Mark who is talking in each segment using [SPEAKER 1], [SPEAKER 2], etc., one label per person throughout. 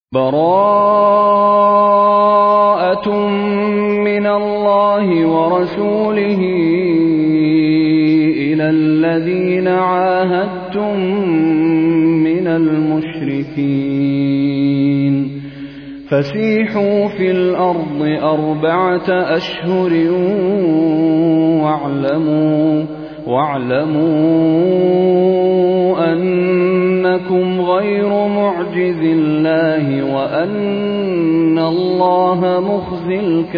[SPEAKER 1] براءة من الله ورسوله إلى الذين عاهدتم من المشركين فسيحوا في الأرض 4 أشهر واعلموا أنكم غير معجز الله وأن الله مخزي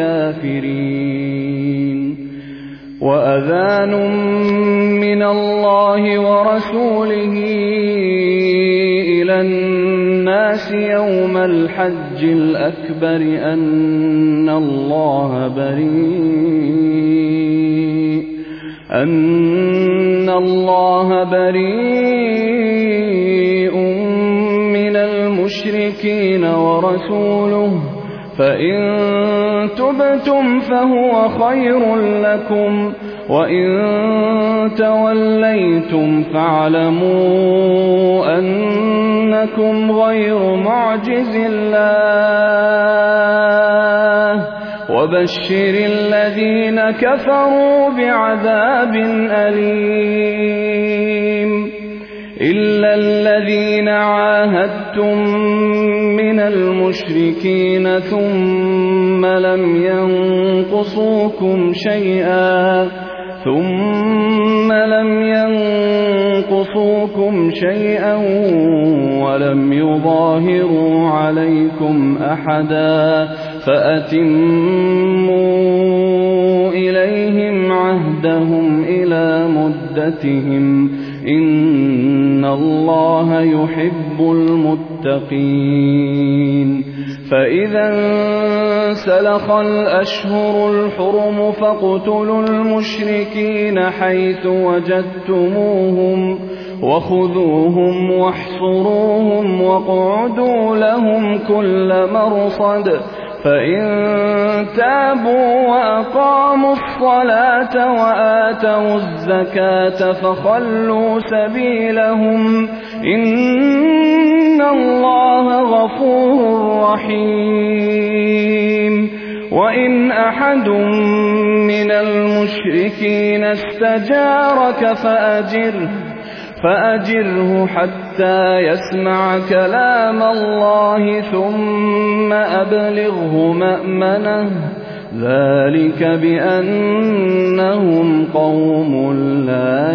[SPEAKER 1] الكافرين وأذان من الله ورسوله إلى الناس يوم الحج الأكبر أن الله بريء من المشركين ورسوله فإن تبتم فهو خير لكم وإن توليتم فاعلموا أنكم غير معجز الله وبشر الذين كفروا بعذاب أليم إلا الذين عاهدتم من المشركين ثم لم ينقصوكم شيئا ولم يظاهروا عليكم أحدا فأتموا إليهم عهدهم إلى مدتهم إن الله يحب المتقين فإذا انسلخ الأشهر الحرم فاقتلوا المشركين حيث وجدتموهم وخذوهم واحصروهم واقعدوا لهم كل مرصد فإن تابوا وأقاموا الصلاة وآتوا الزكاة فخلوا سبيلهم إن الله غفور رحيم وإن أحد من المشركين استجارك فأجره حتى يسمع كلام الله ثم أبلغه مأمنه ذلك بأنهم قوم لا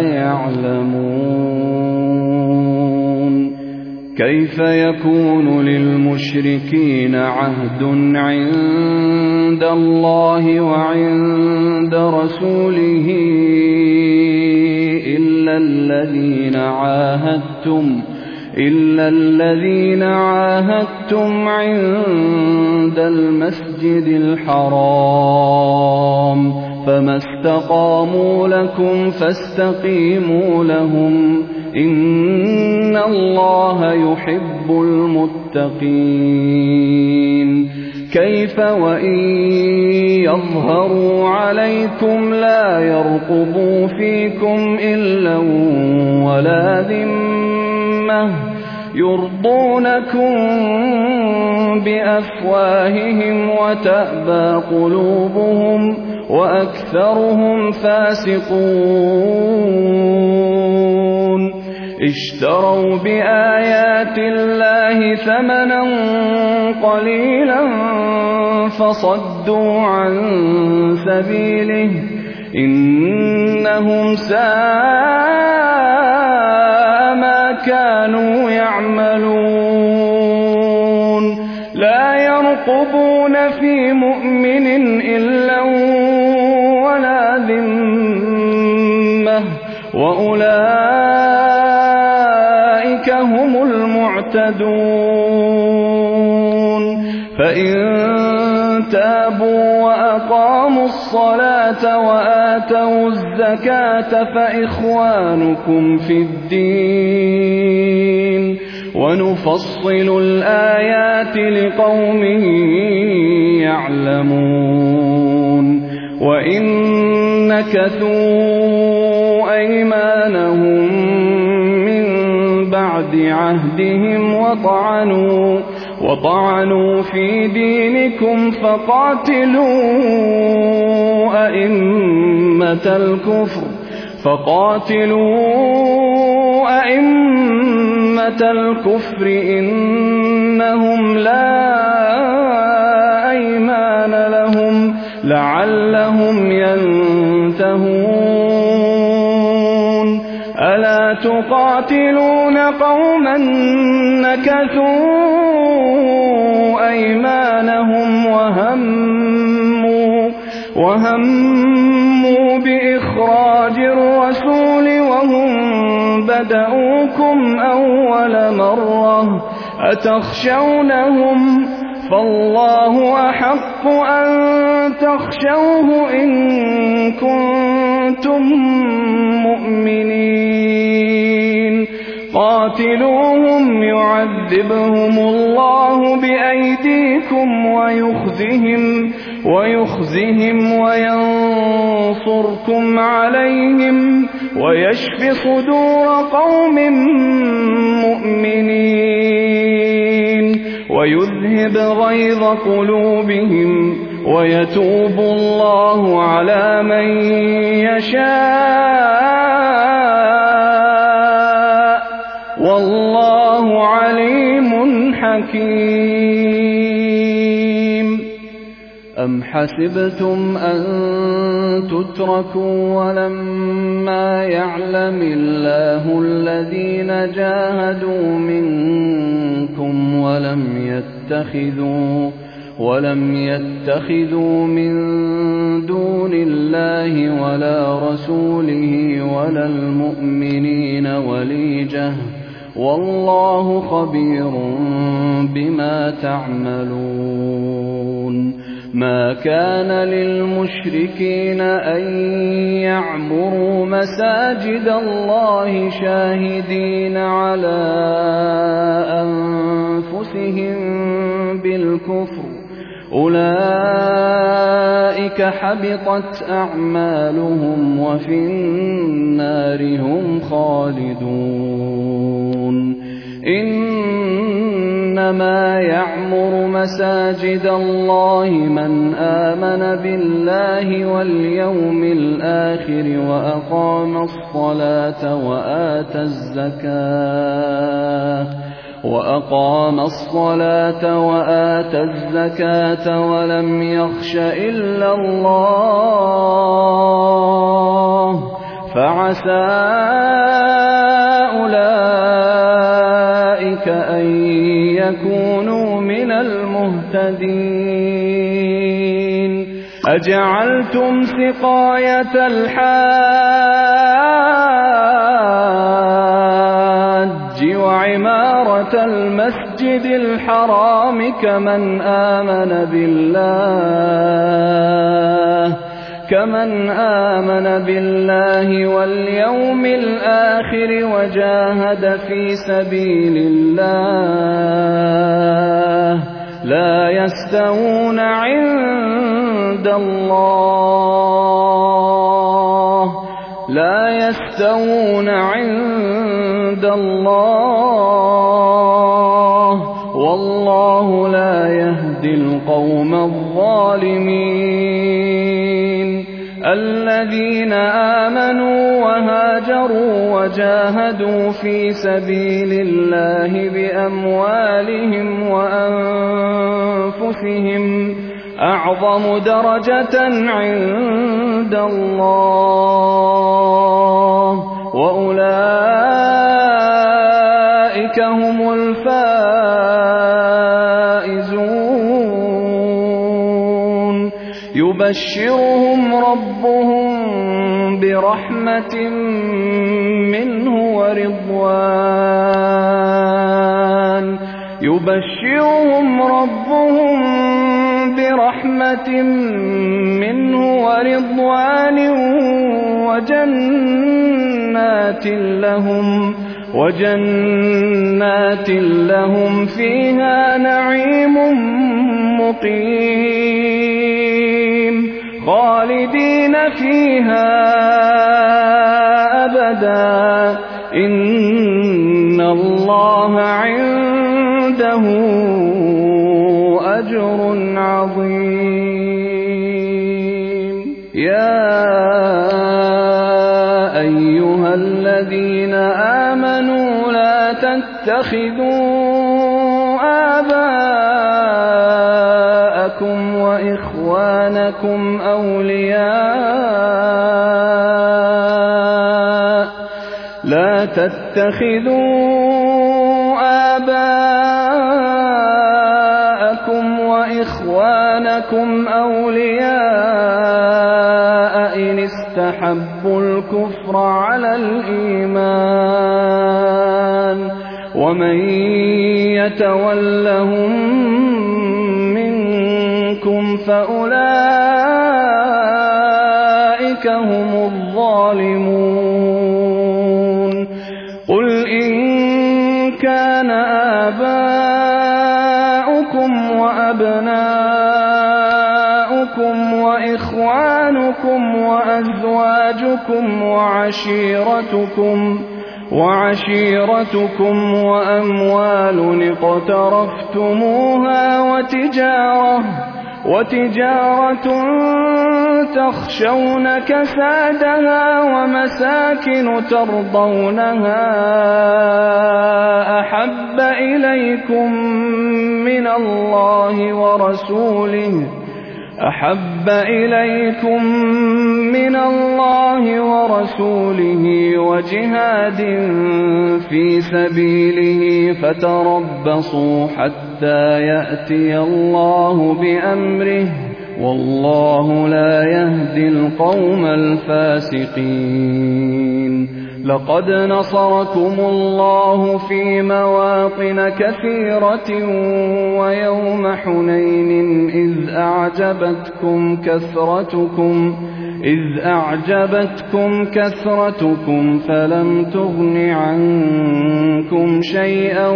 [SPEAKER 1] يعلمون كيف يكون للمشركين عهد عند الله وعند رسوله إلا الذين عاهدتم عند المسجد الحرام فما استقاموا لكم فاستقيموا لهم إن الله يحب المتقين كيف وإن يظهروا عليكم لا يرقبوا فيكم إلا ولا ذمة يرضونكم بأفواههم وتأبى قلوبهم وأكثرهم فاسقون اشتروا بآيات الله ثمنا قليلا فصدوا عن سبيله إنهم ساء ما كانوا يعملون لا يرقبون في مؤمن إلا ولا ذمة وأولئك هم المعتدون فإن تابوا وأقاموا الصلاة وآتوا الزكاة فإخوانكم في الدين ونفصل الآيات لقوم يعلمون وإن نكثوا أيمانهم من بعد عهدهم وطعنوا في دينكم فقاتلوا أئمة الكفر إنهم لا أيمان لهم لعلهم ينتهون ألا تقاتلون قوما نكثوا أيمانهم وهموا بإخراج الرسول وهم بدؤوكم أول مرة أتخشونهم فالله أحق أن تخشوه إن كنتم مؤمنين قاتلوهم يعذبهم الله بأيديكم ويخزهم وينصركم عليهم ويشف صدور قوم مؤمنين ويذهب غيظ قلوبهم ويتوب الله على من يشاء والله عليم حكيم أم حسبتم أن تتركوا ولما يعلم الله الذين جاهدوا منكم ولم يتخذوا من دون الله ولا رسوله ولا المؤمنين وليجة والله خبير بما تعملون ما كان للمشركين أن يعمروا مساجد الله شاهدين على أنفسهم بالكفر أولئك حبطت أعمالهم وفي النار هم خالدون إنما يعمر مساجد الله من آمن بالله واليوم الآخر وأقام الصلاة وآتى الزكاة ولم يخش إلا الله فعسى أولئك أن يكونوا من المهتدين أجعلتم سقاية الحاج وعمارة المسجد الحرام كمن آمن بالله واليوم الآخر وجاهد في سبيل الله لا يستوون عند الله والله لا يهدي القوم الظالمين الذين آمنوا وهاجروا وجاهدوا في سبيل الله بأموالهم وأنفسهم أعظم درجة عند الله وأولئك هم الفائزون يبشرهم ربهم برحمة منه ورضوان وجنات لهم فيها نعيم مقيم خالدين فيها أبدا إن الله عنده عظيم. يا أيها الذين آمنوا لا تتخذوا آباءكم وإخوانكم أولياء إن استحبوا الكفر على الإيمان ومن يتولهم منكم فأولئك هم الظالمون. قل إن كان آباؤكم وأبناؤكم وإخوانكم وأزواجكم وعشيرتكم وأموال اقترفتموها وتجارة تخشون كسادها ومساكن ترضونها أحب إليكم من الله ورسوله وجهاد في سبيله فتربصوا حتى يأتي الله بأمره والله لا يهدي القوم الفاسقين. لقد نصركم الله في مواطن كثيرة ويوم حنين إذ أعجبتكم كثرتكم فلم تغن عنكم شيئا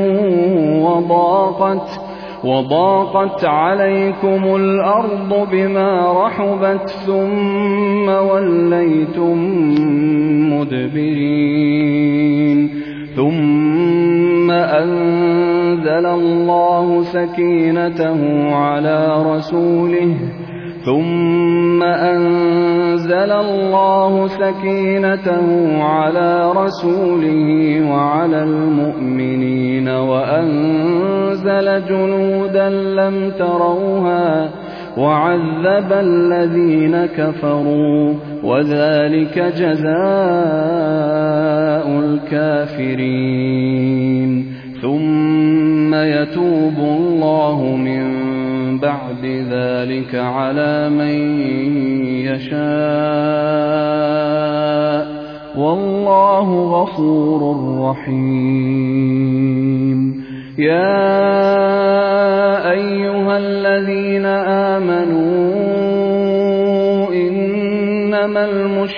[SPEAKER 1] وضاقت عليكم الأرض بما رحبت ثم وليتم مدبرين. ثم أنزل الله سكينته على رسوله وعلى المؤمنين وأنزل جنودا لم تروها وعذب الذين كفروا وذلك جزاء الكافرين. ثم يتوب الله من بعد ذلك على من يشاء والله غفور رحيم. يا أيها الذين آمنوا إنما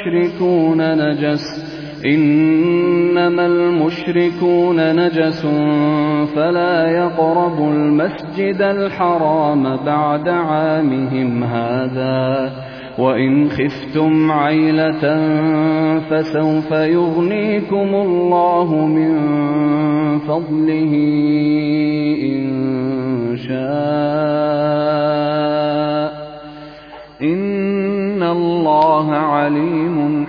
[SPEAKER 1] المشركون نجس فلا يقربوا المسجد الحرام بعد عامهم هذا وإن خفتم عيلة فسوف يغنيكم الله من فضله إن شاء إن الله عليم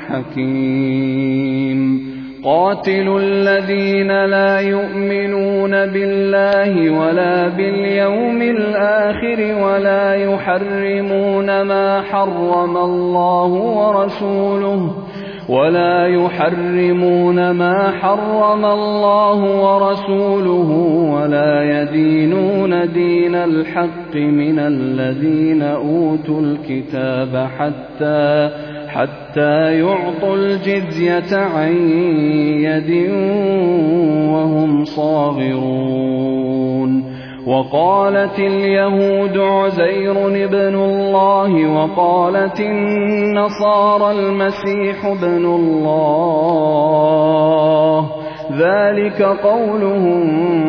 [SPEAKER 1] حكيم. قاتلوا الذين لا يؤمنون بالله ولا باليوم الآخر ولا يحرمون ما حرم الله ورسوله ولا يدينون دين الحق من الذين أوتوا الكتاب حتى يعطوا الجزية عن يد وهم صاغرون. وقالت اليهود عزير ابن الله وقالت النصارى المسيح ابن الله ذلك قولهم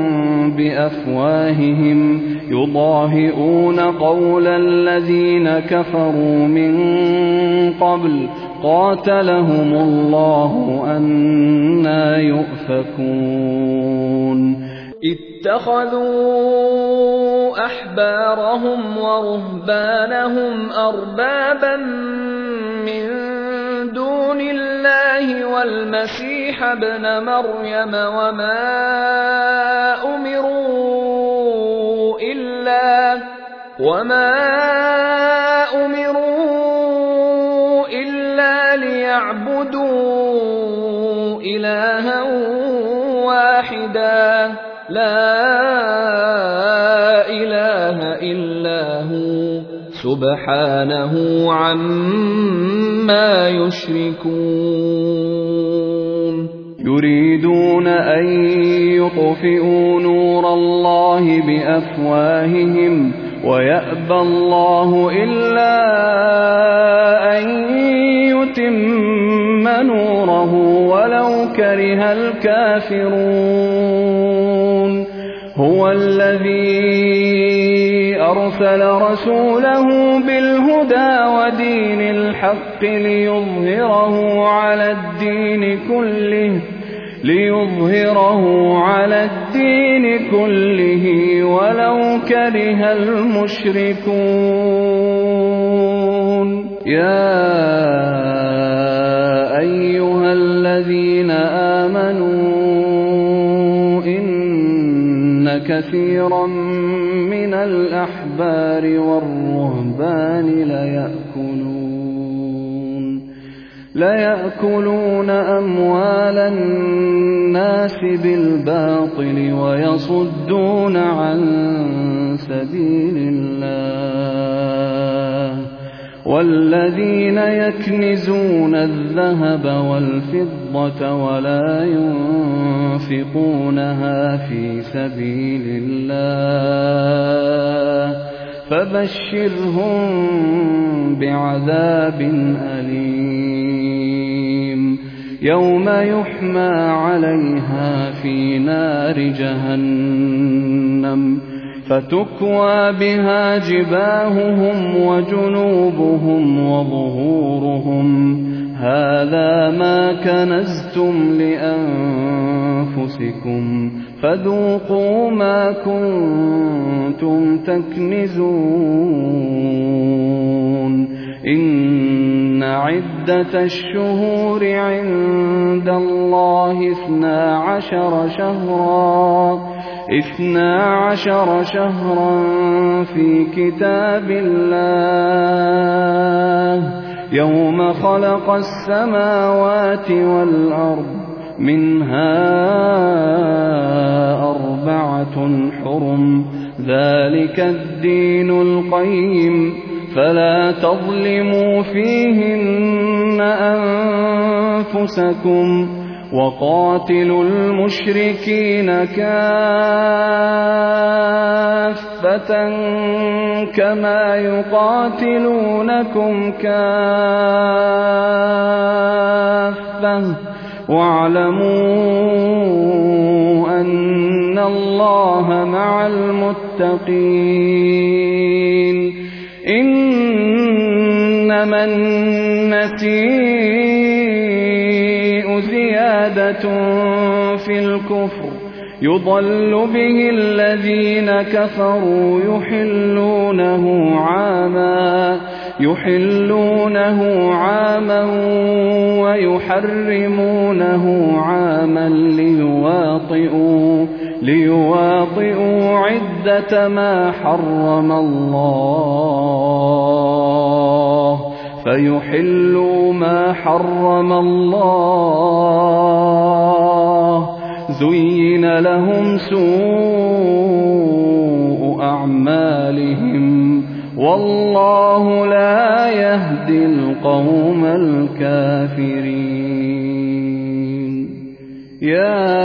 [SPEAKER 1] بأفواههم يضاهئون قول الذين كفروا من قبل قاتلهم الله أنى يؤفكون.
[SPEAKER 2] اتخذوا أحبارهم ورهبانهم أربابا من دون الله والمسيح ابن مريم وما أمروا إلا ليعبدوا إلها واحدا لا إله إلا هو سبحانه عما يشركون
[SPEAKER 1] يريدون أن يطفئوا نور الله بأفواههم ويأبى الله إلا أن يتم نوره ولو كره الكافرون هو الذي أرسل رسوله بالهدى ودين الحق ليظهره على الدين كله ولو كره المشركون يا أيها الذين آمنوا إن كثيرا من الأحبار والرهبان ليأكلون أموال الناس بالباطل ويصدون عن سبيل الله والذين يكنزون الذهب والفضة ولا ينفقونها في سبيل الله فبشرهم بعذاب أليم يوم يحمى عليها في نار جهنم فتكوى بها جباههم وجنوبهم وظهورهم هذا ما كنزتم لأنفسكم فذوقوا ما كنتم تكنزون إن عدة الشهور عند الله 12 شهرا في كتاب الله يوم خلق السماوات والأرض منها 4 حرم ذلك الدين القيم فلا تظلموا فيهن أنفسكم وقاتلوا المشركين كافة كما يقاتلونكم كافة واعلموا أن الله مع المتقين إنما النسيء زيادة في الكفر يضل به الذين كفروا يحلونه عاما ويحرمونه عاما ليواطئوا عدة ما حرم الله فيحلوا ما حرم الله زين لهم سوء أعمالهم والله لا يهدي القوم الكافرين يا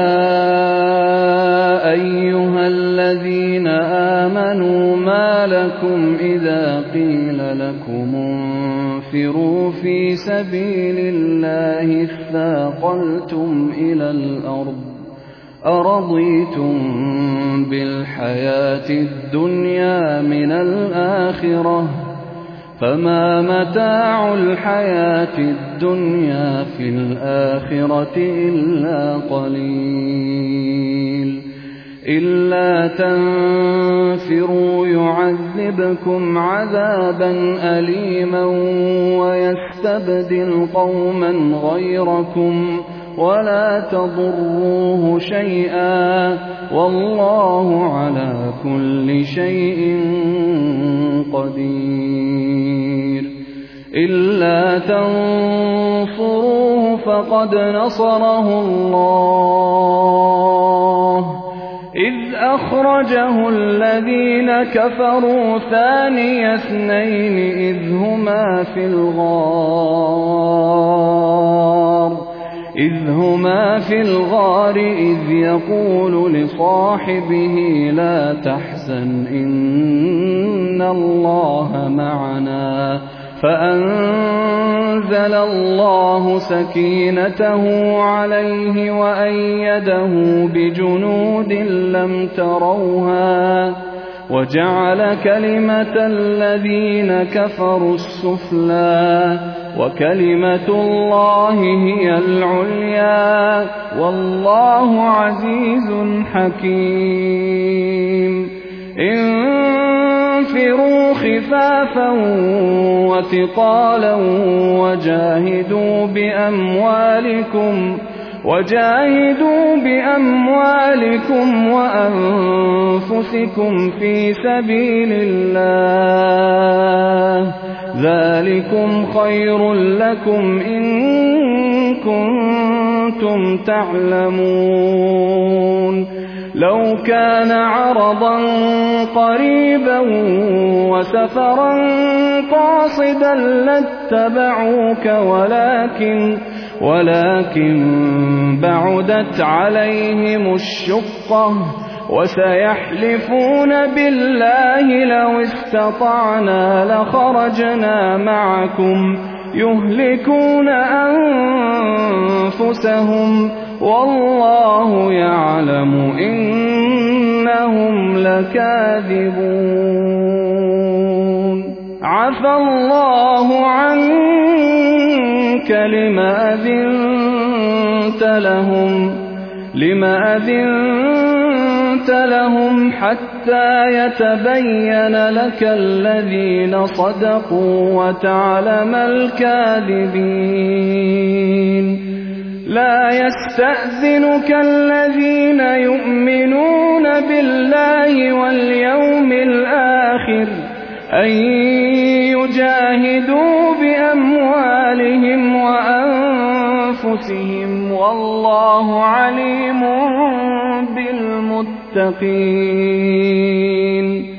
[SPEAKER 1] أيها الذين آمنوا ما لكم إذا قيل لكم انفروا في سبيل الله اثاقلتم إلى الأرض أرضيتم بالحياة الدنيا من الآخرة فما متاع الحياة الدنيا في الآخرة إلا قليل إلا تنفروا يعذبكم عذابا أليما ويستبدل قوما غيركم ولا تضروه شيئا والله على كل شيء قدير. إلا تنصروه فقد نصره الله إذ أخرجه الذين كفروا ثاني اثنين إذ هما في الغار إذ يقول لصاحبه لا تحزن إن الله معنا فأنزل الله سكينته عليه وأيده بجنود لم تروها وجعل كلمة الذين كفروا السفلى وكلمة الله هي العليا والله عزيز حكيم. انفروا خفافا وثقالا وجاهدوا بأموالكم وأنفسكم في سبيل الله ذلكم خير لكم إن كنتم تعلمون. لو كان عرضا قريبا وسفرا قاصدا لاتبعوك ولكن بعدت عليهم الشقة وسيحلفون بالله لو استطعنا لخرجنا معكم يهلكون أنفسهم والله يعلم إنهم لكاذبون. عفى الله عنك لما أذنت لهم حتى يتبين لك الذين صدقوا وتعلم الكاذبين. لا يستأذنك الذين يؤمنون بالله واليوم الآخر أن يجاهدوا بأموالهم وأنفسهم والله عليم بالمتقين.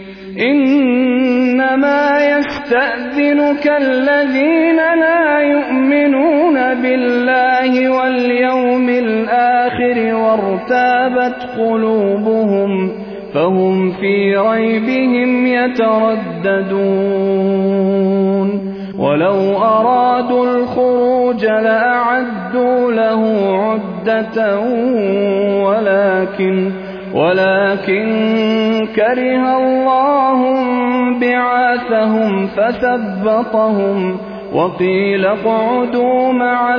[SPEAKER 1] إنما يستأذنك الذين لا يؤمنون بالله واليوم الآخر وارتابت قلوبهم فهم في ريبهم يترددون. ولو أرادوا الخروج لأعدوا له عدة ولكن كره الله بعاثهم فثبطهم وقيل اقعدوا مع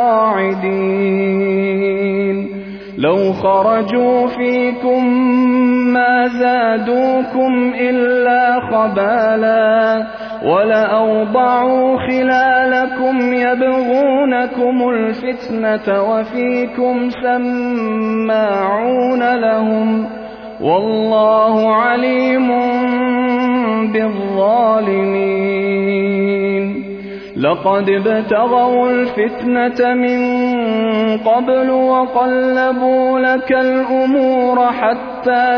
[SPEAKER 1] القاعدين. لو خرجوا فيكم ما زادوكم إلا خبالا ولأوضعوا خلالكم يبغونكم الفتنة وفيكم سماعون لهم والله عليم بالظالمين. لقد ابتغوا الفتنة من قبل وقلبوا لك الأمور حتى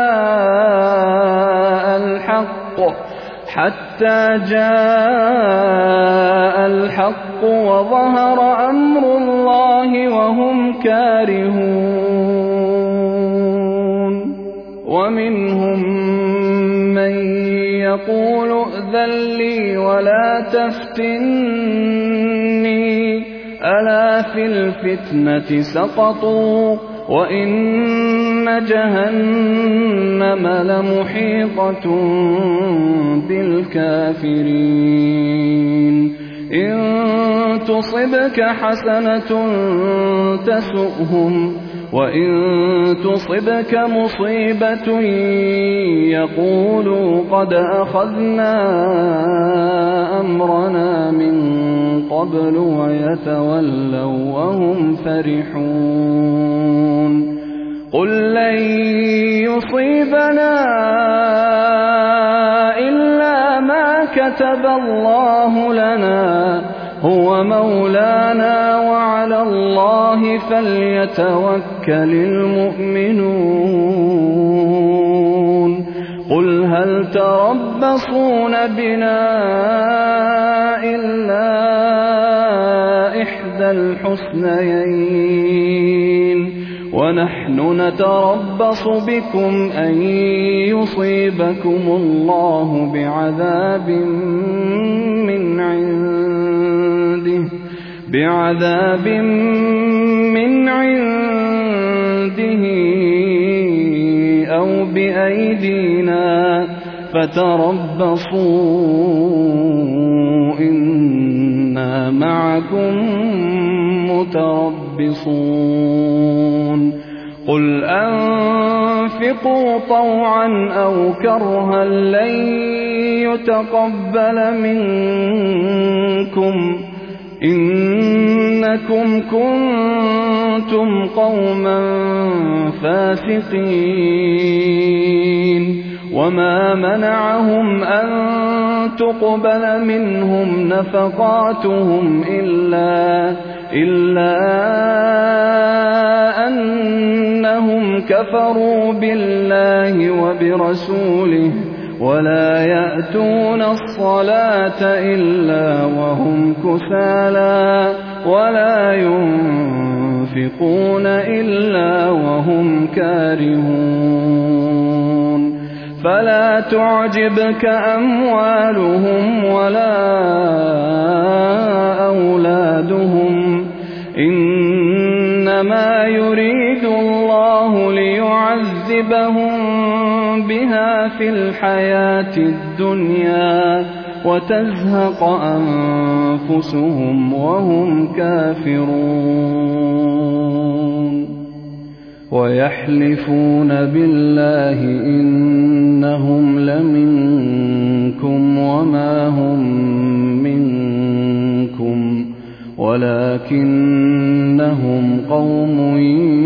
[SPEAKER 1] جاء الحق وظهر أمر الله وهم كارهون. ومنهم من يقول ائذن لي ولا تفتني ألا في الفتنة سقطوا وإن جهنم لمحيطة بالكافرين. إن تصبك حسنة تسؤهم وإن تصبك مصيبة يقولوا قد أخذنا أمرنا من قبل ويتولوا وهم فرحون قل لن يصيبنا إلا ما كتب الله لنا هو مولانا وعلى الله فليتوكل المؤمنون قل هل تربصون بنا إلا إحدى الحسنيين ونحن نتربص بكم أن يصيبكم الله بعذاب من عنده أو بأيدينا فتربصوا إنا معكم متربصون قل أنفقوا طوعا أو كرها لن يتقبل منكم إنكم كنتم قوما فاسقين وما منعهم أن تقبل منهم نفقاتهم إلا أنهم كفروا بالله وبرسوله ولا يأتون الصلاة إلا وهم كسالى ولا ينفقون إلا وهم كارهون فلا تعجبك أموالهم ولا أولادهم إنما يريد الله ليعذبهم بها في الحياة الدنيا وتزهق أنفسهم وهم كافرون ويحلفون بالله إنهم لمنكم وما هم منكم ولكنهم قوم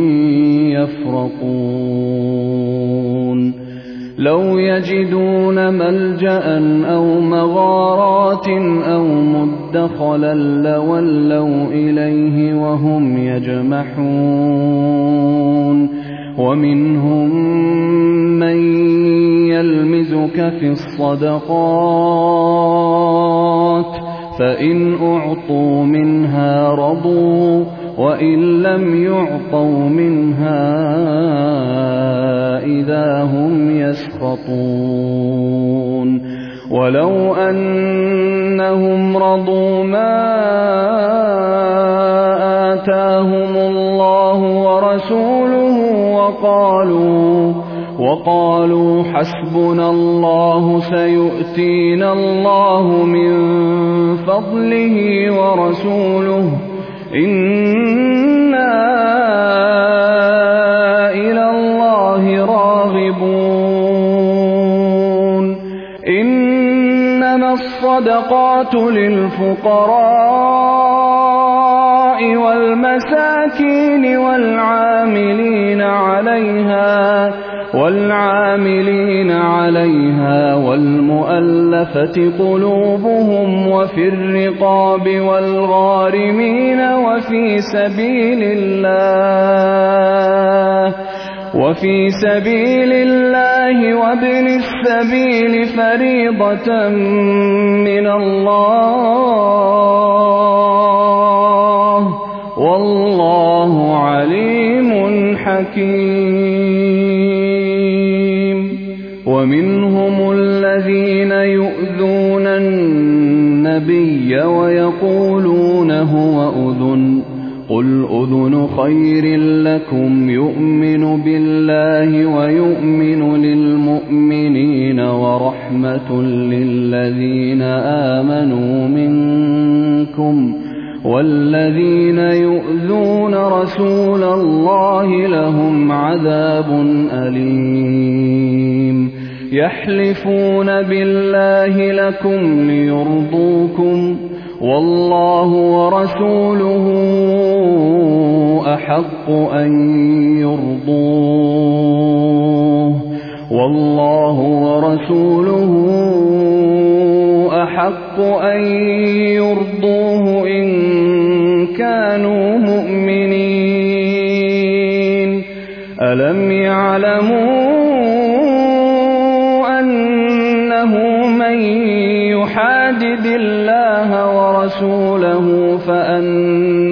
[SPEAKER 1] يفرقون لو يجدون ملجأ أو مغارات أو مدخلا لولوا إليه وهم يجمحون ومنهم من يلمزك في الصدقات فإن أعطوا منها رضوا وإن لم يعطوا منها إذا هم يسخطون ولو أنهم رضوا ما آتاهم الله ورسوله وقالوا حسبنا الله سيؤتينا الله من فضله ورسوله إنا إلى الله راغبون إنما الصدقات للفقراء والمساكين والعاملين عليها والمؤلفة قلوبهم وفي الرقاب والغارمين وفي سبيل الله وابن السبيل فريضة من الله والله عليم حكيم ومنهم الذين يؤذون النبي ويقولون هو أذن قل أذن خير لكم يؤمن بالله ويؤمن للمؤمنين ورحمة للذين آمنوا منكم والذين يؤذون رسول الله لهم عذاب أليم يحلفون بالله لكم ليرضوكم والله ورسوله أحق أن يرضوه والله ورسوله أحق أن يرضوه إن كانوا مؤمنين ألم يعلموا أنه من يحادد الله ورسوله فأن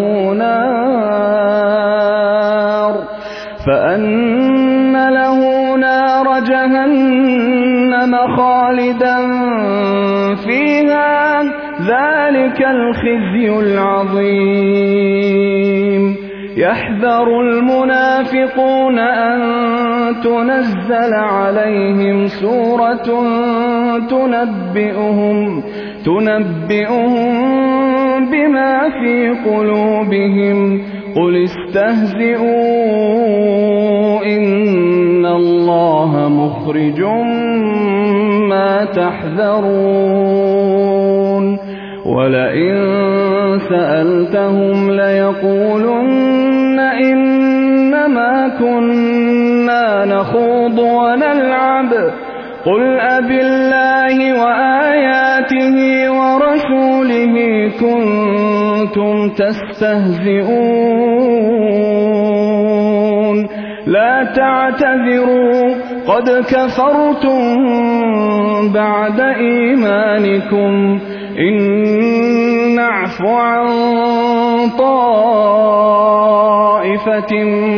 [SPEAKER 1] له نار جهنم خالدا فيها ذلك الخزي العظيم يحذر المنافقون أن تنزل عليهم سورة تنبئهم بما في قلوبهم قل استهزئوا إن الله مخرج ما تحذرون ولئن سألتهم ليقولن إنما كنا نخوض ونلعب قل أبالله وآياته ورسوله كنتم تستهزئون لا تعتذروا قد كفرتم بعد إيمانكم إن نعف عن طائفة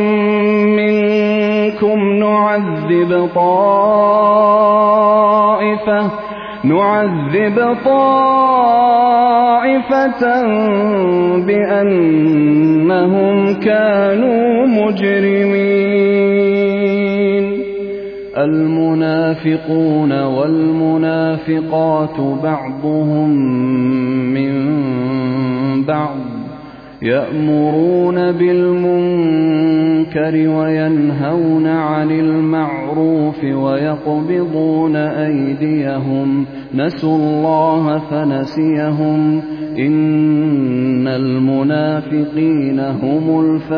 [SPEAKER 1] منكم نعذب طائفة بأنهم كانوا مجرمين المنافقون والمنافقات بعضهم من بعض يأمرون بالمنكر وينهون عن المعروف ويقبضون أيديهم نسوا الله فنسيهم إن المنافقين هم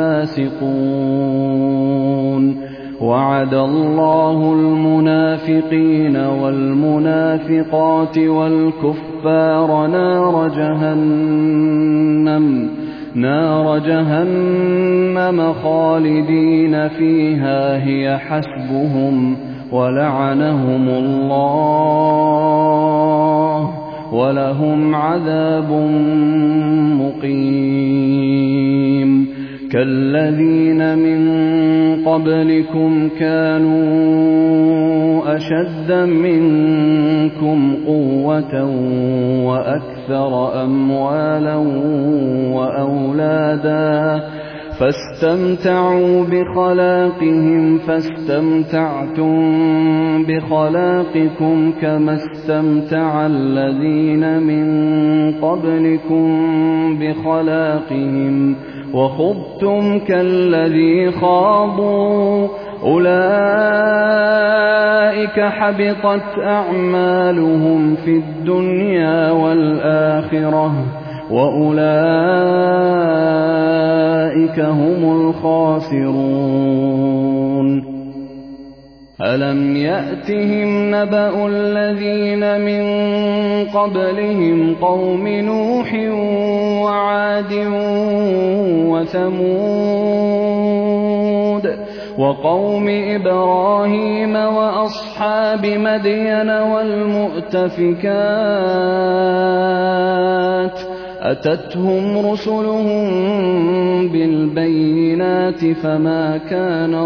[SPEAKER 1] الفاسقون وعد الله المنافقين والمنافقات والكفار نار جهنم خالدين فيها هي حسبهم ولعنهم الله ولهم عذاب مقيم كالذين من قبلكم كانوا أشد منكم قوة وأكثر أموالا وأولادا فاستمتعوا بخلاقهم فاستمتعتم بخلاقكم كما استمتع الذين من قبلكم بخلاقهم وخضتم كالذي خاضوا أولئك حبطت أعمالهم في الدنيا والآخرة وأولئك هم الخاسرون ألم يأتهم نبأ الذين من قبلهم قوم نوح وعاد وثمود وقوم إبراهيم وأصحاب مدين والمؤتفكات أتتهم رسلهم بالبينات فما كان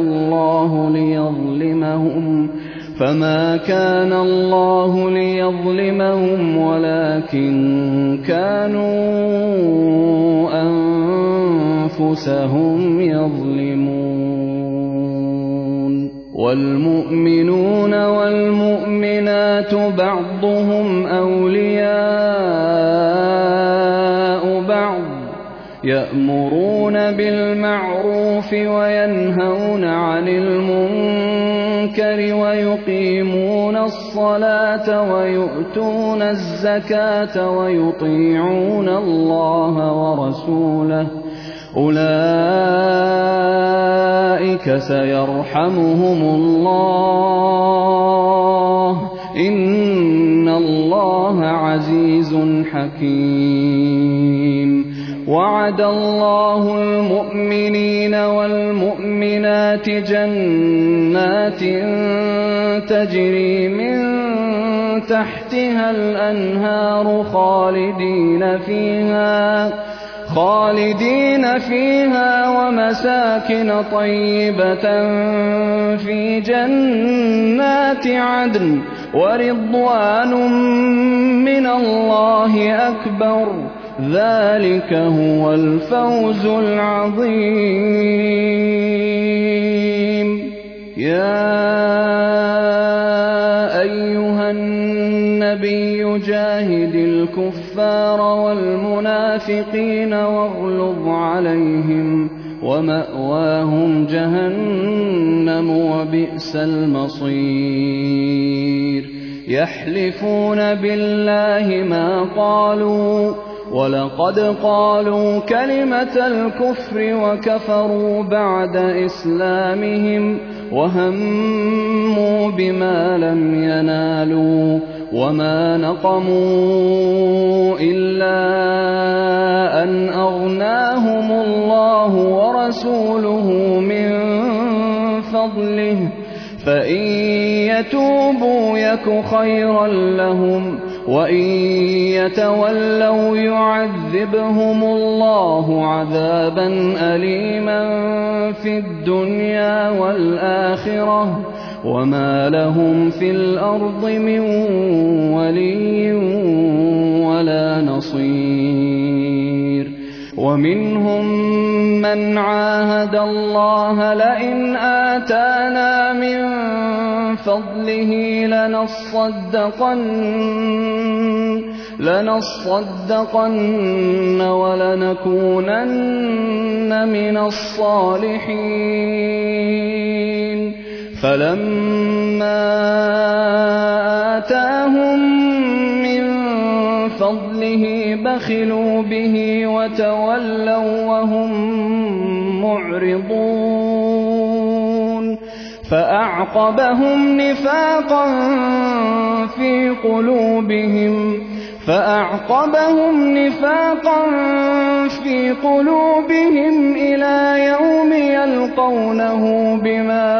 [SPEAKER 1] الله ليظلمهم ولكن كانوا أنفسهم يظلمون والمؤمنون والمؤمنات بعضهم أولياء بعض يأمرون بالمعروف وينهون عن المنكر ويقيمون الصلاة ويؤتون الزكاة ويطيعون الله ورسوله أولئك سيرحمهم الله إن الله عزيز حكيم وعد الله المؤمنين والمؤمنات جنات تجري من تحتها الأنهار خالدين فيها ومساكن طيبة في جنات عدن ورضوان من الله أكبر ذلك هو الفوز العظيم يا أيها النبي جاهد الكفار والمنافقين واغلظ عليهم ومأواهم جهنم وبئس المصير يحلفون بالله ما قالوا ولقد قالوا كلمة الكفر وكفروا بعد إسلامهم وهموا بما لم ينالوا وما نقموا إلا أن أغناهم الله ورسوله من فضله فإن يتوبوا يك خيرا لهم وإن يتولوا يعذبهم الله عذابا أليما في الدنيا والآخرة وما لهم في الأرض من ولي ولا نصير ومنهم من عاهد الله لئن آتانا من فضله لنصدقن ولنكونن من الصالحين فلما آتاهم من فضله بخلوا به وتولوا وهم معرضون فأعقبهم نفاقا في قلوبهم إلى يوم يلقونه بما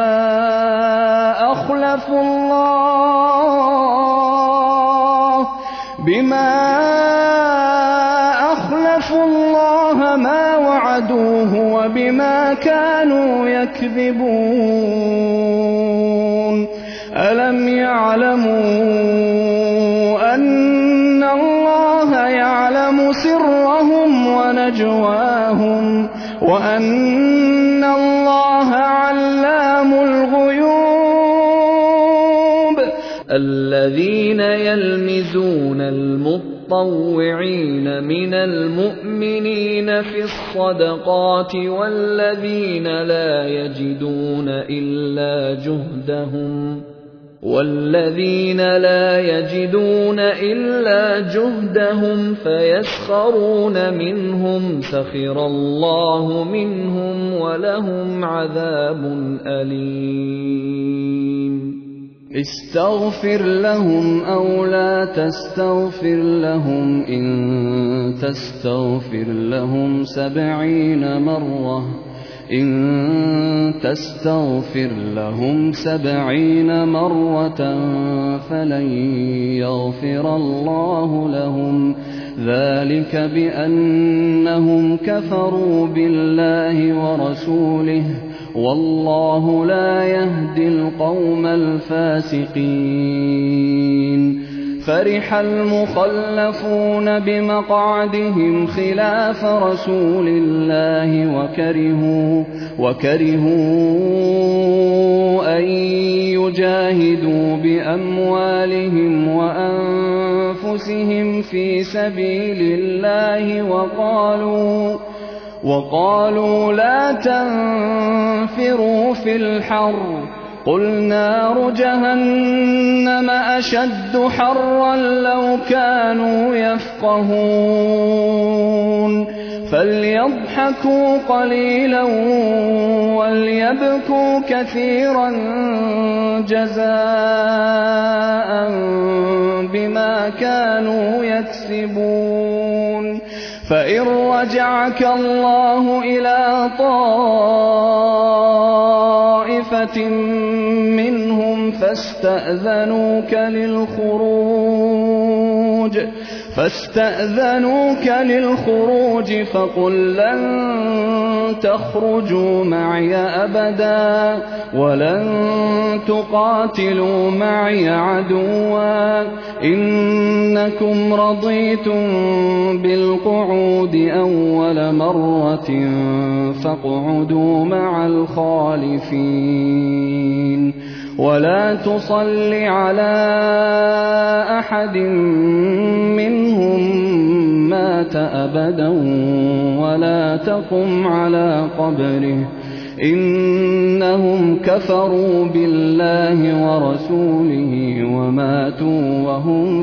[SPEAKER 1] أخلفوا الله ما وعدوه وبما كانوا يكذبون ألم يعلموا أن الله يعلم سرهم ونجواهم وأن الله علام الغيوب
[SPEAKER 2] الذين يلمزون المطوعين من المؤمنين في الصدقات والذين لا يجدون إلا جهدهم فيسخرون منهم سخر الله منهم ولهم عذاب أليم
[SPEAKER 1] استغفر لهم أو لا تستغفر لهم إن تستغفر لهم 70 مرة فلن يغفر الله لهم ذلك بأنهم كفروا بالله ورسوله والله لا يهدي القوم الفاسقين فرح المخلفون بمقعدهم خلاف رسول الله وكرهوا أن يجاهدوا بأموالهم وأنفسهم في سبيل الله وقالوا لا تنفروا في الحر قل نار جهنم أشد حرا لو كانوا يفقهون فليضحكوا قليلا وليبكوا كثيرا جزاء بما كانوا يكسبون فإن رجعك الله إلى طائفة منهم فاستأذنوك للخروج فقل لن تخرجوا معي أبدا ولن تقاتلوا معي عدوا إنكم رضيتم بالقعود أول مرة فاقعدوا مع الخالفين ولا تصل على أحد منهم مات أبدا ولا تقم على قبره إنهم كفروا بالله ورسوله وماتوا وهم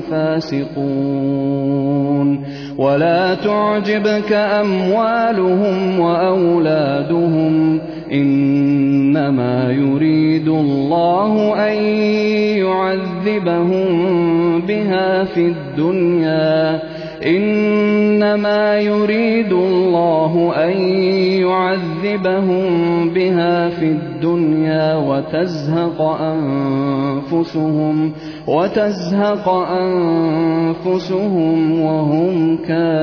[SPEAKER 1] فاسقون ولا تعجبك أموالهم وأولادهم إنما يريد الله أن يعذبهم بها في الدنيا وتزهق أنفسهم وهم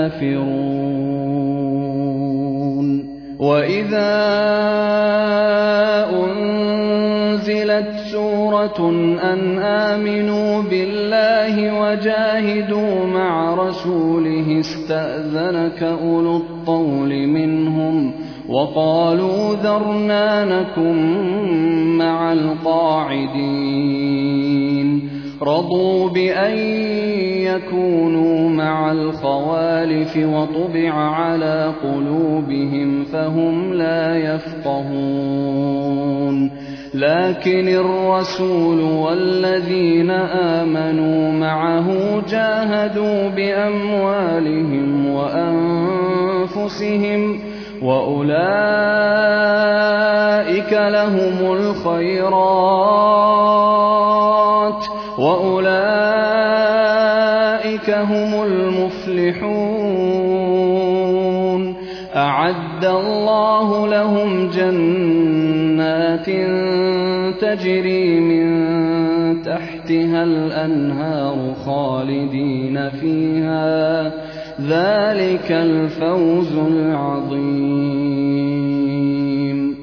[SPEAKER 1] كافرون وإذا أنزلت سورة أن آمنوا بالله وجاهدوا مع رسوله استأذنك أولو الطول منهم وقالوا ذرنا نكن مع القاعدين رضوا بأن يكونوا مع الخوالف وطبع على قلوبهم فهم لا يفقهون لكن الرسول والذين آمنوا معه جاهدوا بأموالهم وأنفسهم وأولئك لهم الخيرات وأولئك هم المفلحون أعد الله لهم جنات تجري من تحتها الأنهار خالدين فيها ذلك الفوز العظيم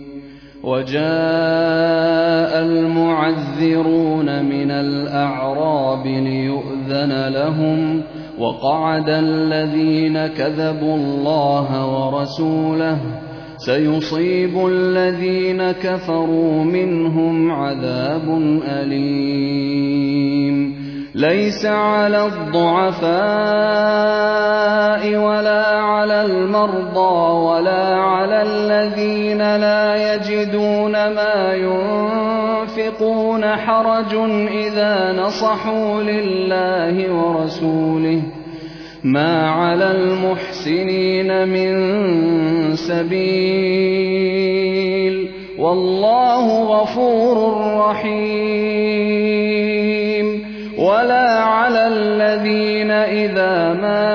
[SPEAKER 1] وجاء المعذرون من الأعراب ليؤذن لهم وقعد الذين كذبوا الله ورسوله سيصيب الذين كفروا منهم عذاب أليم ليس على الضعفاء ولا على المرضى ولا على الذين لا يجدون ما ينفقون حرج إذا نصحوا لله ورسوله ما على المحسنين من سبيل والله غفور رحيم ولا على الذين إذا ما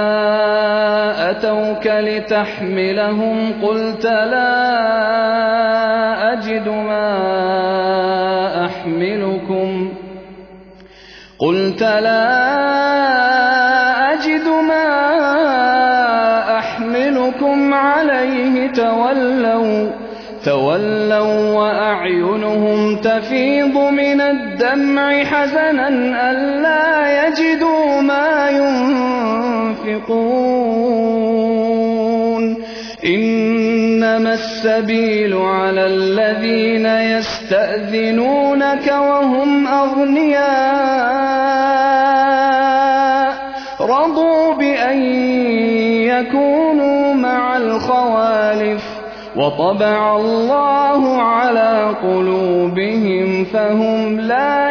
[SPEAKER 1] أتوك لتحملهم قلت لا أجد ما أحملكم عليه تولوا وأعينهم تفيض من الدمع حزنا ألا يجدوا ما ينفقون إنما السبيل على الذين يستأذنونك وهم أغنياء رضوا بأن يكونوا مع الخوالف وطبع الله على قلوبهم فهم لا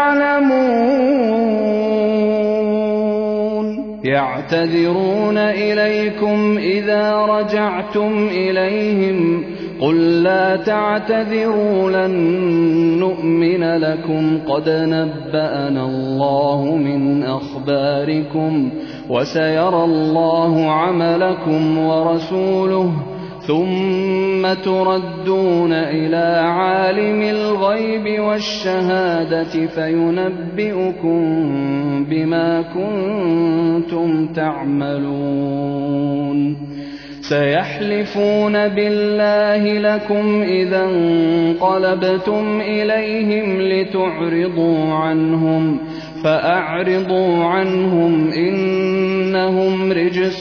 [SPEAKER 1] يعلمون يعتذرون إليكم إذا رجعتم إليهم قل لا تعتذروا لن نؤمن لكم قد نبأنا الله من أخباركم وسيرى الله عملكم ورسوله ثم تردون إلى عالم الغيب والشهادة فينبئكم بما كنتم تعملون سيحلفون بالله لكم إذا انقلبتم إليهم لتعرضوا عنهم فأعرضوا عنهم إنهم رجس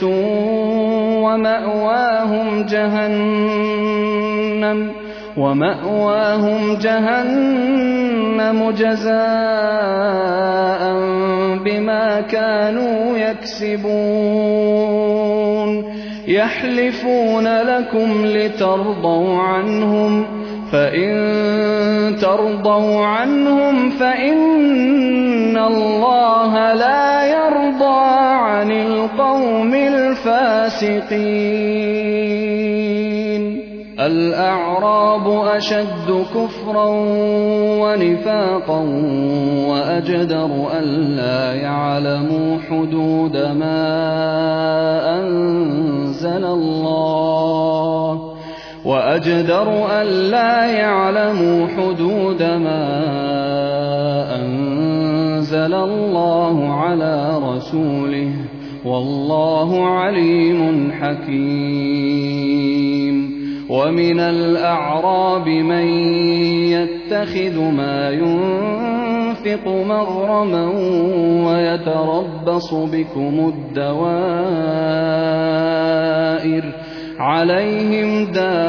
[SPEAKER 1] ومأواهم جهنم جزاء بما كانوا يكسبون يحلفون لكم لترضوا عنهم فإن ترضوا عنهم فإن الله لا يرضى عن القوم الفاسقين الأعراب أشد كفرا ونفاقا وأجدر ألا يعلموا حدود ما أنزل الله على رسوله والله عليم حكيم ومن الأعراب من يتخذ ما ينفق مغرما ويتربص بكم الدوائر عليهم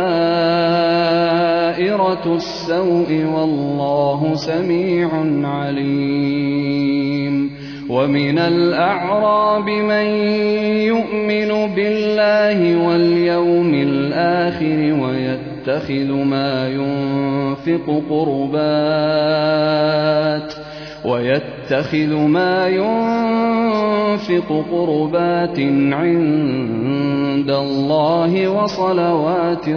[SPEAKER 1] دائرة السوء والله سميع عليم ومن الأعراب من يؤمن بالله واليوم الآخر ويتخذ ما ينفق قربات عند الله وصلوات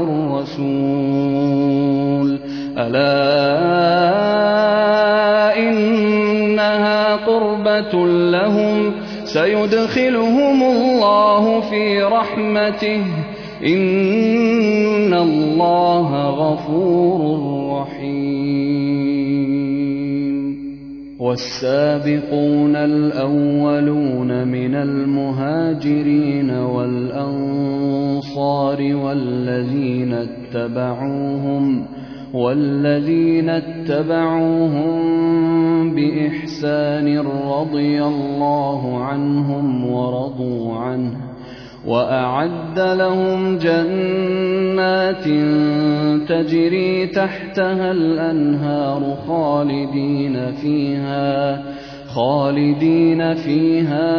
[SPEAKER 1] الرسول ألا إنها قربة لهم سيدخلهم الله في رحمته إن الله غفور رحيم والسابقون الأولون من المهاجرين والأنصار والذين اتبعوهم بإحسان رضي الله عنهم ورضوا عنه وأعد لهم جنات تجري تحتها الأنهار خالدين فيها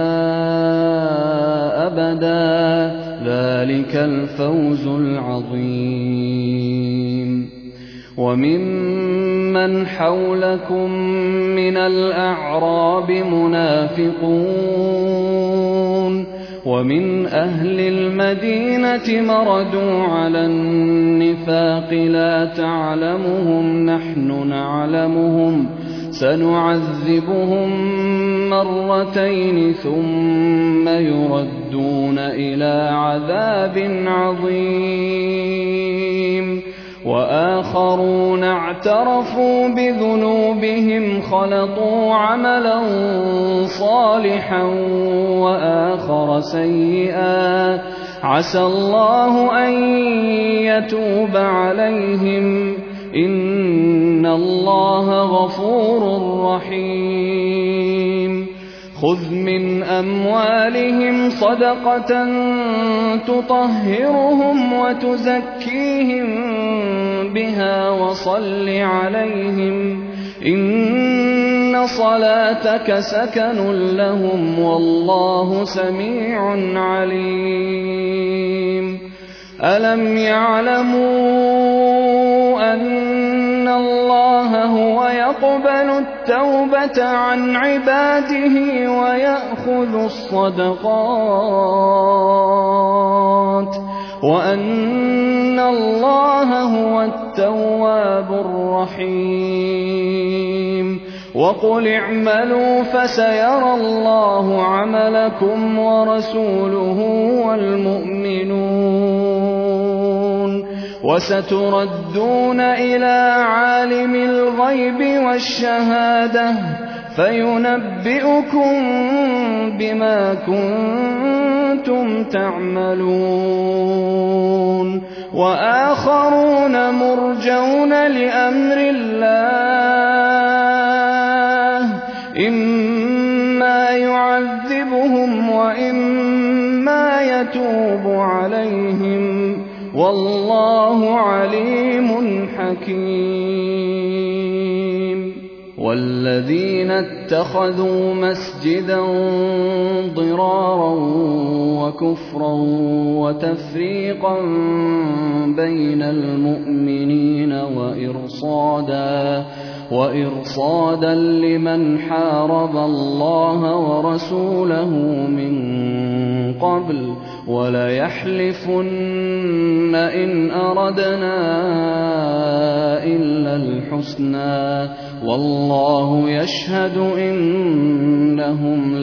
[SPEAKER 1] أبدا ذلك الفوز العظيم وممن حولكم من الأعراب منافقون ومن أهل المدينة مردوا على النفاق لا تعلمهم نحن نعلمهم سنعذبهم مرتين ثم يردون إلى عذاب عظيم وآخرون اعترفوا بذنوبهم خلطوا عملا صالحا وآخر سيئا عسى الله أن يتوب عليهم إن الله غفور رحيم خذ من أموالهم صدقة تطهرهم وتزكيهم بها وصل عليهم إن إِنَّ صَلَاتَكَ سَكَنٌ لَّهُمْ وَاللَّهُ سَمِيعٌ عَلِيمٌ أَلَمْ يَعْلَمُوا أَنَّ اللَّهَ هُوَ يَقْبَلُ التَّوْبَةَ عَنْ عِبَادِهِ وَيَأْخُذُ الصَّدَقَاتِ وَأَنَّ اللَّهَ هُوَ التَّوَّابُ الرَّحِيمُ وَقُلِ اعْمَلُوا فَسَيَرَى اللَّهُ عَمَلَكُمْ وَرَسُولُهُ وَالْمُؤْمِنُونَ وَسَتُرَدُّونَ إِلَىٰ عَالِمِ الْغَيْبِ وَالشَّهَادَةِ فَيُنَبِّئُكُم بِمَا كُنتُمْ تَعْمَلُونَ وَآخَرُونَ مُرْجَوْنَ لِأَمْرِ اللَّهِ إِمَّا يُعَذِّبُهُمْ وَإِمَّا يَتُوبُ عَلَيْهِمْ وَاللَّهُ عَلِيمٌ حَكِيمٌ وَالَّذِينَ اتَّخَذُوا مَسْجِدًا ضِرَارًا وَكُفْرًا وَتَفْرِيقًا بَيْنَ الْمُؤْمِنِينَ وَإِرْصَادًا لِمَنْ حَارَبَ اللَّهَ ورسوله مِنْ قَبْلُ وَلَيَحْلِفُنَّ إِنْ أَرَدْنَا إِلَّا الْحُسْنَى وَاللَّهُ يَشْهَدُ إِنَّهُمْ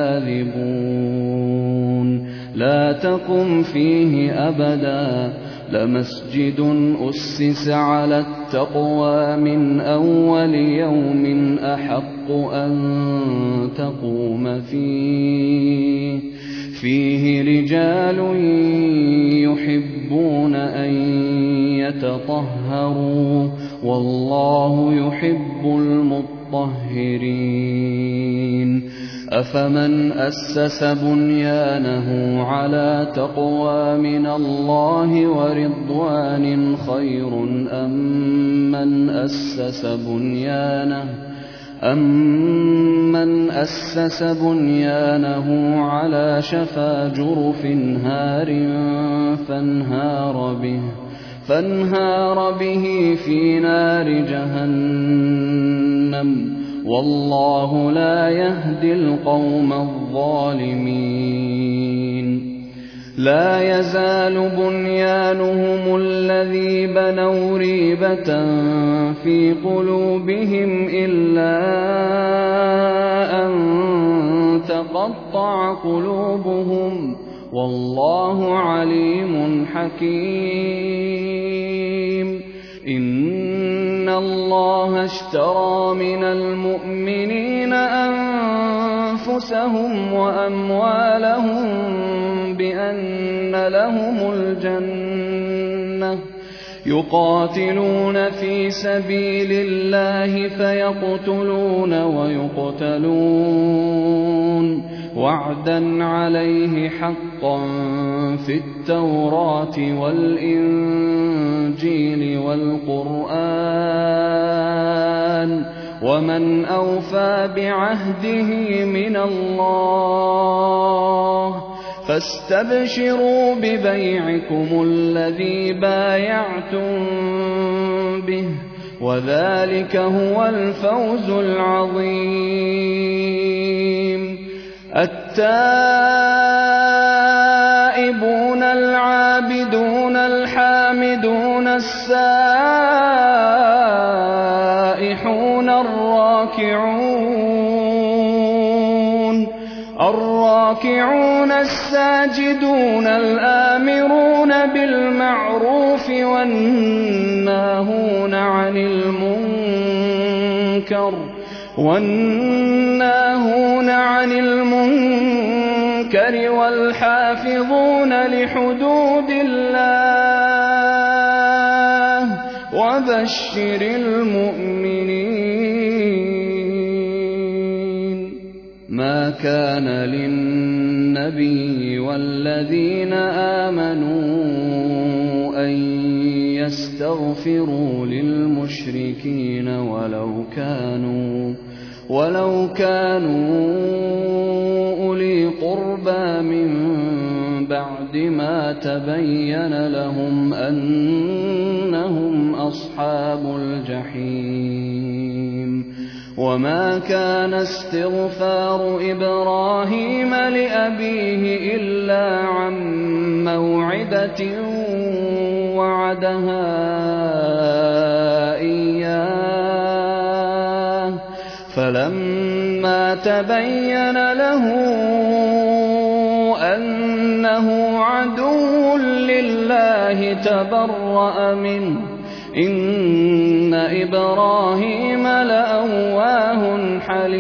[SPEAKER 1] لَكَاذِبُونَ لا تقم فيه أبدا لمسجد أسس على التقوى من أول يوم أحق أن تقوم فيه رجال يحبون أن يتطهروا والله يحب المطهرين أفمن أسس بنيانه على تقوى من الله ورضوان خير أمن أسس بنيانه على شفا جرف هار فانهار به في نار جهنم والله لا يهدي القوم الظالمين لا يزال بنيانهم الذي بنوا ريبة في قلوبهم إلا أن تقطع قلوبهم والله عليم حكيم إن الله اشترى من المؤمنين أنفسهم وأموالهم بأن لهم الجنة يقاتلون في سبيل الله فيقتلون ويقتلون وعدا عليه حقا في التوراة والإنجيل والقرآن ومن أوفى بعهده من الله فاستبشروا ببيعكم الذي بايعتم به وذلك هو الفوز العظيم التائبون العابدون الحامدون السائحون الراكعون الساجدون الآمرون بالمعروف والناهون عن المنكر والحافظون لحدود الله وبشر المؤمنين ما كان للنبي والذين آمنوا أن يستغفروا للمشركين ولو كانوا أولي قربى من بعد ما تبين لهم أنهم أصحاب الجحيم. وما كان استغفار إبراهيم لأبيه إلا عن موعدة وعدها إياه فلما تبين له أنه عدو لله تبرأ منه إن إبراهيم لأواه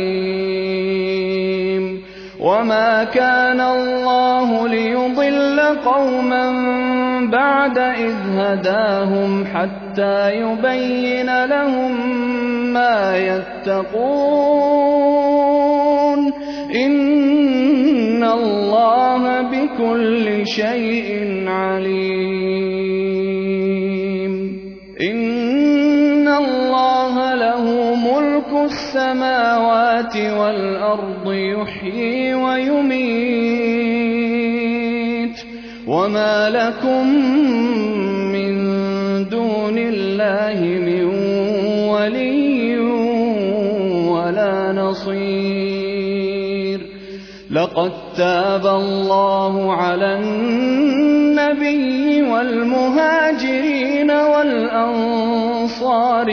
[SPEAKER 1] حليم. وما كان الله ليضل قوما بعد إذ هداهم حتى يبين لهم ما يتقون إن الله بكل شيء عليم. إن الله له ملك السماوات والأرض يحيي ويميت وما لكم من دون الله من ولي ولا نصير. لقد تاب الله على النبي والمهاجرين والأنصار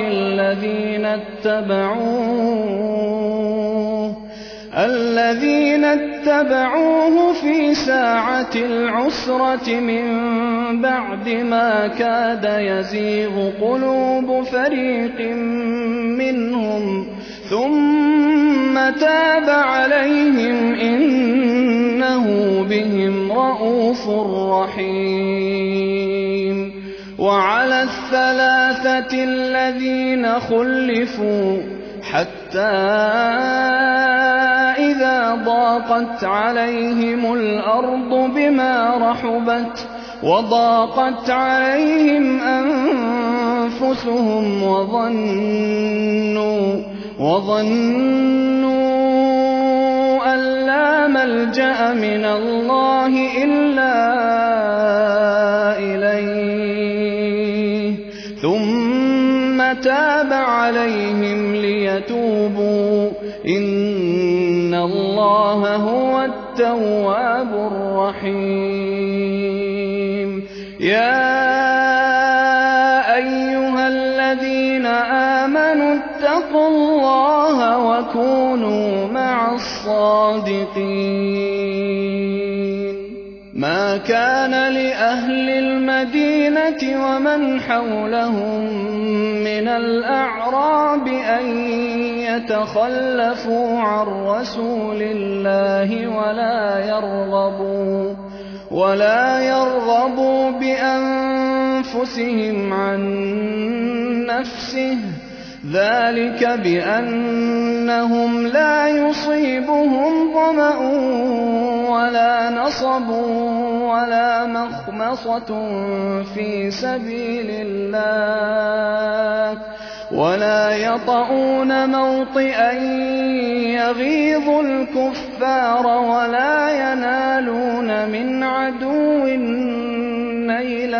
[SPEAKER 1] الذين اتبعوه في ساعة العسرة من بعد ما كاد يزيغ قلوب فريق منهم ثم تاب عليهم إنه بهم رءوف رحيم. وعلى الثلاثة الذين خلفوا حتى إذا ضاقت عليهم الأرض بما رحبت وضاقت عليهم أنفسهم وظنوا أن لا ملجأ من الله إلا إليه ثم تاب عليهم ليتوبوا إن الله هو التواب الرحيم. يا أيها الذين آمنوا اتقوا الله وكونوا مع الصادقين. ما كان لأهل المدينة ومن حولهم من الأعراب أن يتخلفوا عن رسول الله ولا يرغبوا بأنفسهم عن نفسه ذلك بأنهم لا يصيبهم ظمأ ولا نصب ولا مخمصة في سبيل الله ولا يطؤون موطئا يغيظ الكفار ولا ينالون من عدو نيلا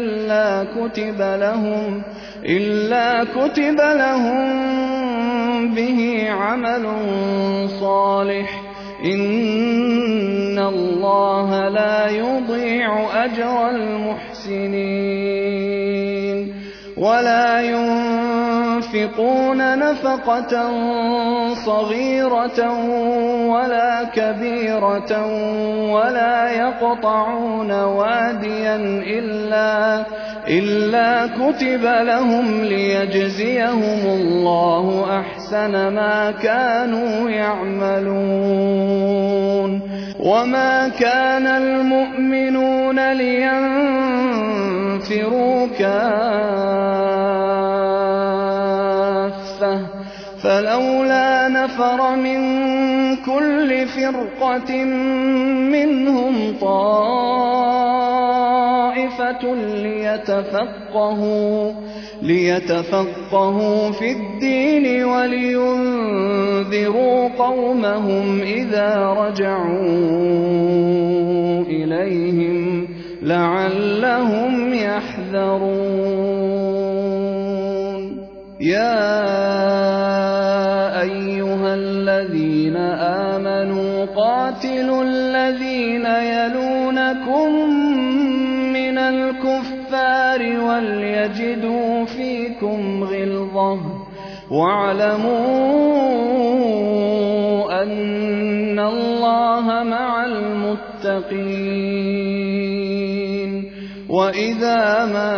[SPEAKER 1] إلا كتب لهم به عمل صالح إن الله لا يضيع أجر المحسنين. ولا ينفقون نفقة صغيرة ولا كبيرة ولا يقطعون واديا إلا كتب لهم ليجزيهم الله أحسن ما كانوا يعملون. وما كان المؤمنون لينفروا كافة فلولا نفر من كل فرقة منهم طائفة طَائِفَةٌ لِيَتَفَقَّهُوا فِي الدِّينِ وَلِيُنذِرُوا قَوْمَهُمْ إِذَا رَجَعُوا إِلَيْهِمْ لَعَلَّهُمْ يَحْذَرُونَ يَا أَيُّهَا الَّذِينَ آمَنُوا قَاتِلُوا الَّذِينَ يَلُونَكُم مِّنَ الْكُفَّارِ وَلْيَجِدُوا فِيكُمْ غِلْظَةً وَاعْلَمُوا أَنَّ اللَّهَ مَعَ الْمُتَّقِينَ وَإِذَا مَا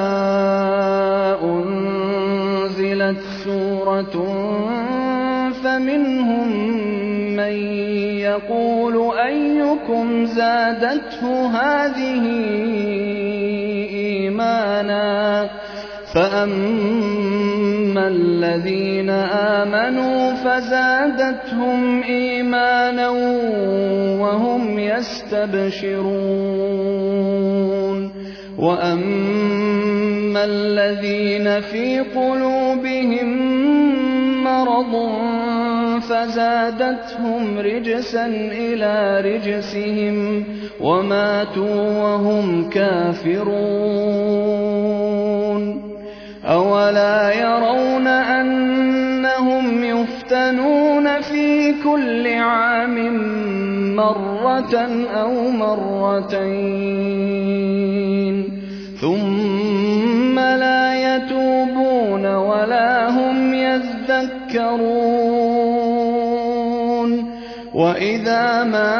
[SPEAKER 1] أُنزِلَتْ سُورَةٌ فَمِنْهُم مَّن يَقُولُ أَيُّكُمْ زَادَتْهُ هَٰذِهِ إِيمَانًا فَأَمَّا الَّذِينَ آمَنُوا فَزَادَتْهُمْ إِيمَانًا وَهُمْ يَسْتَبْشِرُونَ وَأَمَّا الَّذِينَ فِي قُلُوبِهِم مَّرَضٌ فَزَادَتْهُمْ رِجْسًا إِلَىٰ رِجْسِهِمْ وَمَاتُوا وَهُمْ كَافِرُونَ أَوَلَا يَرَوْنَ أَنَّهُمْ يُفْتَنُونَ فِي كُلِّ عَامٍ مَّرَّةً أَوْ مَرَّتَيْنِ ثُمَّ لَا يَتُوبُونَ وَلَا هُمْ يَذَّكَّرُونَ وَإِذَا مَا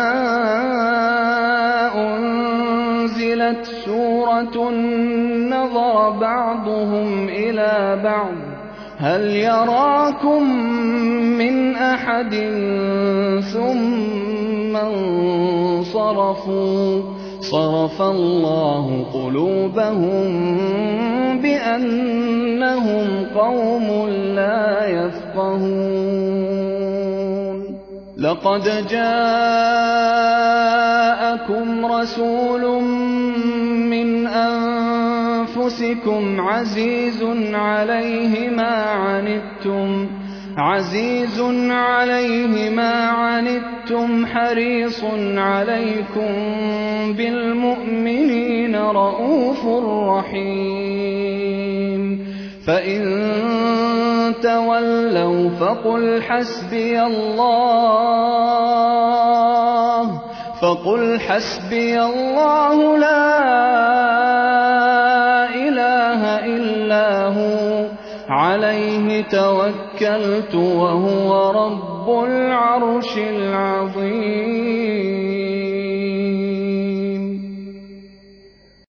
[SPEAKER 1] أُنزِلَتْ سُورَةٌ نَّظَرَ بَعْضُهُمْ إِلَىٰ بَعْضٍ هَلْ يَرَاكُم مِّنْ أَحَدٍ ثُمَّ انصَرَفُوا صَرَفَ اللَّهُ قُلُوبَهُم بِأَنَّهُمْ قَوْمٌ لَّا يَفْقَهُونَ لَقَدْ جَاءَكُمْ رَسُولٌ مِّنْ أَنفُسِكُمْ عَزِيزٌ عَلَيْهِ مَا عَنِتُّمْ حَرِيصٌ عَلَيْكُم بِالْمُؤْمِنِينَ رَءُوفٌ رَّحِيمٌ فَإِن تَوَلَّوْا فَقُلْ حَسْبِيَ اللَّهُ لَا إِلَٰهَ إِلَّا هُوَ عَلَيْهِ تَوَكَّلْتُ وَهُوَ رَبُّ الْعَرْشِ الْعَظِيمِ